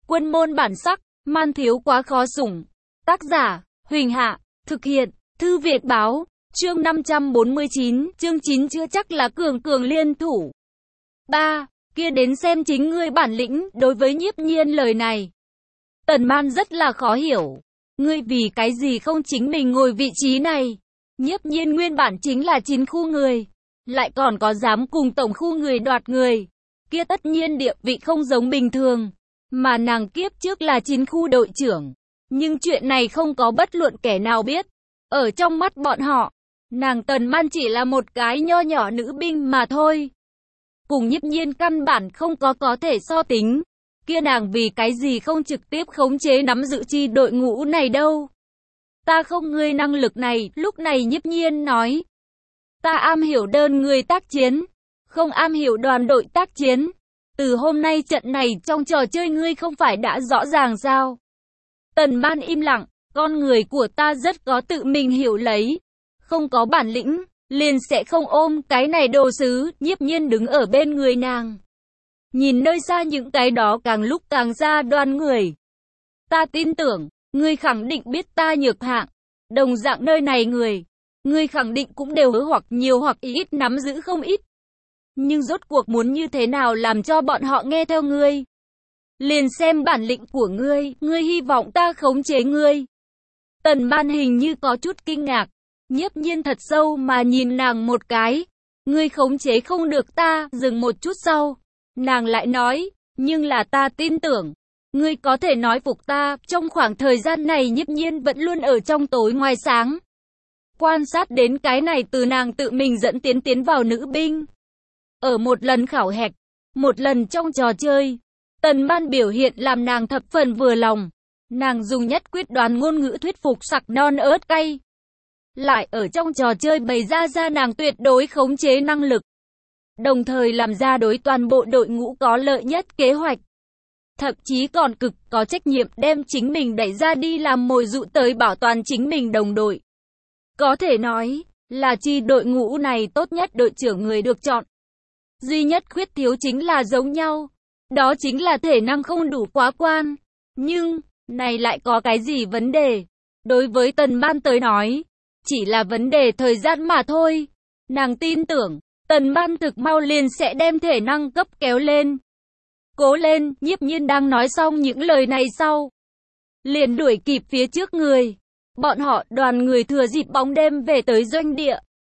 Quân môn bản sắc, man thiếu quá khó sủng. Tác giả, Huỳnh Hạ, thực hiện, Thư Việt Báo, chương 549, chương 9 chưa chắc là cường cường liên thủ. 3. Kia đến xem chính ngươi bản lĩnh, đối với Nhiếp Nhiên lời này. Tần Man rất là khó hiểu. Ngươi vì cái gì không chính mình ngồi vị trí này? Nhiếp Nhiên nguyên bản chính là 9 khu người. Lại còn có dám cùng tổng khu người đoạt người. Kia tất nhiên địa vị không giống bình thường. Mà nàng kiếp trước là 9 khu đội trưởng. Nhưng chuyện này không có bất luận kẻ nào biết. Ở trong mắt bọn họ, nàng Tần Man chỉ là một cái nho nhỏ nữ binh mà thôi. Cùng Nhiếp Nhiên căn bản không có thể so tính. Kia nàng vì cái gì không trực tiếp khống chế nắm giữ chi đội ngũ này đâu. Ta không ngươi năng lực này, lúc này Nhiếp Nhiên nói. Ta am hiểu đơn người tác chiến, không am hiểu đoàn đội tác chiến. Từ hôm nay trận này trong trò chơi ngươi không phải đã rõ ràng sao? Tần Man im lặng, con người của ta rất có tự mình hiểu lấy. Không có bản lĩnh, liền sẽ không ôm cái này đồ sứ. Nhiếp Nhiên đứng ở bên người nàng. Nhìn nơi xa những cái đó càng lúc càng ra đoàn người. Ta tin tưởng, ngươi khẳng định biết ta nhược hạng. Đồng dạng nơi này người, ngươi khẳng định cũng đều hoặc nhiều hoặc ít nắm giữ không ít. Nhưng rốt cuộc muốn như thế nào làm cho bọn họ nghe theo ngươi? Liền xem bản lĩnh của ngươi hy vọng ta khống chế ngươi. Tần Man hình như có chút kinh ngạc. Nhiếp Nhiên thật sâu mà nhìn nàng một cái. Ngươi khống chế không được ta, dừng một chút sau. Nàng lại nói, nhưng là ta tin tưởng. Ngươi có thể nói phục ta, trong khoảng thời gian này Nhiếp Nhiên vẫn luôn ở trong tối ngoài sáng. Quan sát đến cái này từ nàng tự mình dẫn tiến vào nữ binh. Ở một lần khảo hạch, một lần trong trò chơi, Tần Man biểu hiện làm nàng thập phần vừa lòng. Nàng dùng nhất quyết đoán ngôn ngữ thuyết phục sặc non ớt cay. Lại ở trong trò chơi bày ra nàng tuyệt đối khống chế năng lực. Đồng thời làm ra đối toàn bộ đội ngũ có lợi nhất kế hoạch. Thậm chí còn cực có trách nhiệm đem chính mình đẩy ra đi làm mồi dụ tới bảo toàn chính mình đồng đội. Có thể nói là chi đội ngũ này tốt nhất đội trưởng người được chọn. Duy nhất khuyết thiếu chính là giống nhau. Đó chính là thể năng không đủ quá quan. Nhưng, này lại có cái gì vấn đề? Đối với Tần Man tới nói, chỉ là vấn đề thời gian mà thôi. Nàng tin tưởng, Tần Man thực mau liền sẽ đem thể năng cấp kéo lên. Cố lên, Nhiếp Nhiên đang nói xong những lời này sau. Liền đuổi kịp phía trước người. Bọn họ đoàn người thừa dịp bóng đêm về tới doanh địa.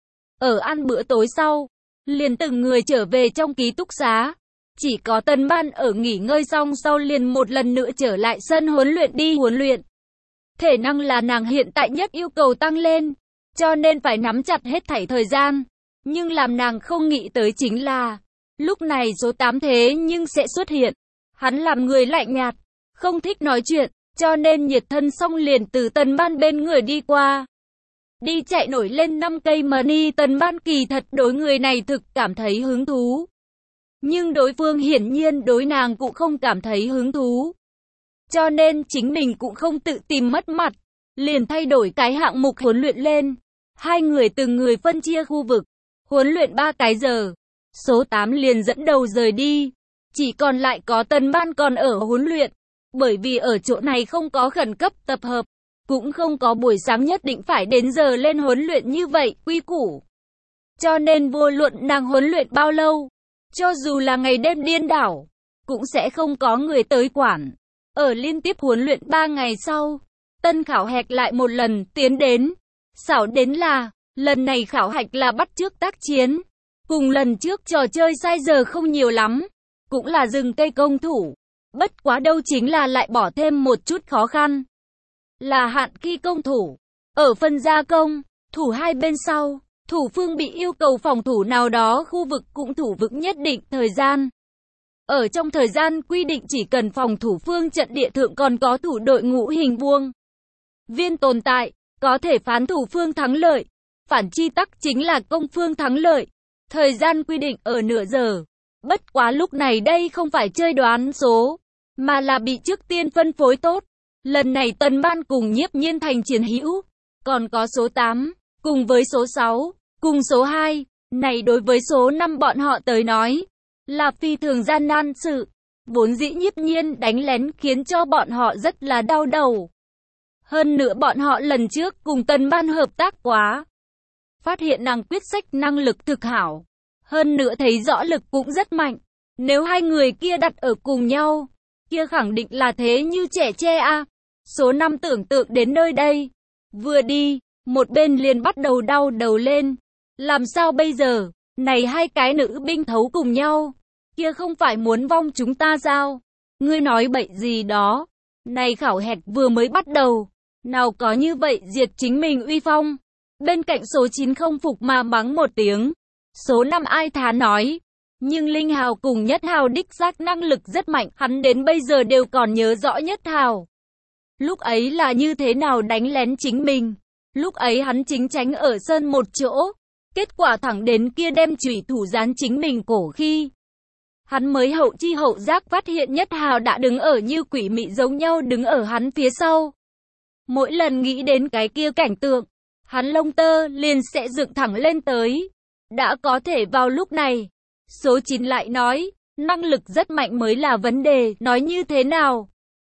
Ở ăn bữa tối sau, liền từng người trở về trong ký túc xá. Chỉ có Tần Man ở nghỉ ngơi xong sau liền một lần nữa trở lại sân huấn luyện đi huấn luyện. Thể năng là nàng hiện tại nhất yêu cầu tăng lên, cho nên phải nắm chặt hết thảy thời gian. Nhưng làm nàng không nghĩ tới chính là, lúc này số 8 thế nhưng sẽ xuất hiện. Hắn làm người lạnh nhạt, không thích nói chuyện, cho nên nhiệt thân xong liền từ Tần Man bên người đi qua. Đi chạy nổi lên 5 cây money. Tần Man kỳ thật đối người này thực cảm thấy hứng thú. Nhưng đối phương hiển nhiên đối nàng cũng không cảm thấy hứng thú. Cho nên chính mình cũng không tự tìm mất mặt. Liền thay đổi cái hạng mục huấn luyện lên. Hai người từng người phân chia khu vực. Huấn luyện 3 cái giờ. Số 8 liền dẫn đầu rời đi. Chỉ còn lại có Tần Man còn ở huấn luyện. Bởi vì ở chỗ này không có khẩn cấp tập hợp. Cũng không có buổi sáng nhất định phải đến giờ lên huấn luyện như vậy, quy củ. Cho nên vô luận nàng huấn luyện bao lâu, cho dù là ngày đêm điên đảo, cũng sẽ không có người tới quản. Ở liên tiếp huấn luyện 3 ngày sau, tân khảo hạch lại một lần tiến đến. Xảo đến là, lần này khảo hạch là bắt chước tác chiến. Cùng lần trước trò chơi sai giờ không nhiều lắm, cũng là rừng cây công thủ. Bất quá đâu chính là lại bỏ thêm một chút khó khăn. Là hạn kỳ công thủ. Ở phần gia công, thủ hai bên sau, thủ phương bị yêu cầu phòng thủ nào đó khu vực cũng thủ vững nhất định thời gian. Ở trong thời gian quy định chỉ cần phòng thủ phương trận địa thượng còn có thủ đội ngũ hình vuông viên tồn tại, có thể phán thủ phương thắng lợi. Phản chi tắc chính là công phương thắng lợi. Thời gian quy định ở nửa giờ. Bất quá lúc này đây không phải chơi đoán số, mà là bị trước tiên phân phối tốt. Lần này Tần Man cùng Nhiếp Nhiên thành chiến hữu, còn có số 8, cùng với số 6, cùng số 2, này đối với số 5 bọn họ tới nói, là phi thường gian nan sự. vốn dĩ nhiếp nhiên đánh lén khiến cho bọn họ rất là đau đầu. Hơn nữa bọn họ lần trước cùng Tần Ban hợp tác quá. Phát hiện nàng quyết sách năng lực thực hảo. Hơn nữa thấy rõ lực cũng rất mạnh. Nếu hai người kia đặt ở cùng nhau, kia khẳng định là thế như trẻ tre a. Số 5 tưởng tượng đến nơi đây. Vừa đi, một bên liền bắt đầu đau đầu lên. Làm sao bây giờ? Này hai cái nữ binh thấu cùng nhau. Kia không phải muốn vong chúng ta sao? Ngươi nói bậy gì đó? Này khảo hẹt vừa mới bắt đầu. Nào có như vậy diệt chính mình uy phong. Bên cạnh số 9 không phục mà mắng một tiếng. Số 5 ai thán nói. Nhưng Linh Hào cùng Nhất Hào đích xác năng lực rất mạnh. Hắn đến bây giờ đều còn nhớ rõ Nhất Hào. Lúc ấy là như thế nào đánh lén chính mình. Lúc ấy hắn chính tránh ở sơn một chỗ. Kết quả thẳng đến kia đem chủy thủ dán chính mình cổ khi. Hắn mới hậu chi hậu giác phát hiện Nhất Hào đã đứng ở như quỷ mị giống nhau đứng ở hắn phía sau. Mỗi lần nghĩ đến cái kia cảnh tượng, hắn lông tơ liền sẽ dựng thẳng lên tới. Đã có thể vào lúc này, số 9 lại nói, năng lực rất mạnh mới là vấn đề, nói như thế nào?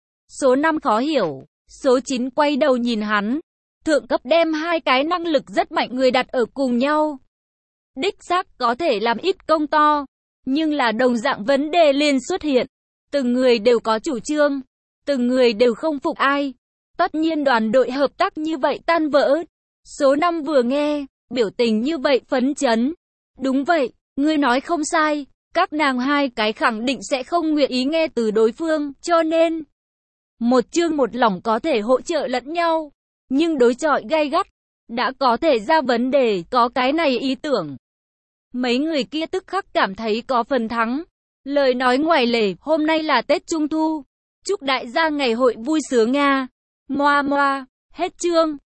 Số 5 khó hiểu, số 9 quay đầu nhìn hắn. Thượng cấp đem hai cái năng lực rất mạnh người đặt ở cùng nhau. Đích xác có thể làm ít công to, nhưng là đồng dạng vấn đề liền xuất hiện. Từng người đều có chủ trương, từng người đều không phục ai. Tất nhiên đoàn đội hợp tác như vậy tan vỡ. Số 5 vừa nghe, biểu tình như vậy phấn chấn. Đúng vậy, ngươi nói không sai, các nàng hai cái khẳng định sẽ không nguyện ý nghe từ đối phương, cho nên một chương một lỏng có thể hỗ trợ lẫn nhau, nhưng đối chọi gay gắt, đã có thể ra vấn đề, có cái này ý tưởng. Mấy người kia tức khắc cảm thấy có phần thắng. Lời nói ngoài lề, hôm nay là Tết Trung Thu, chúc đại gia ngày hội vui sướng Nga. Moa moa, hết chương.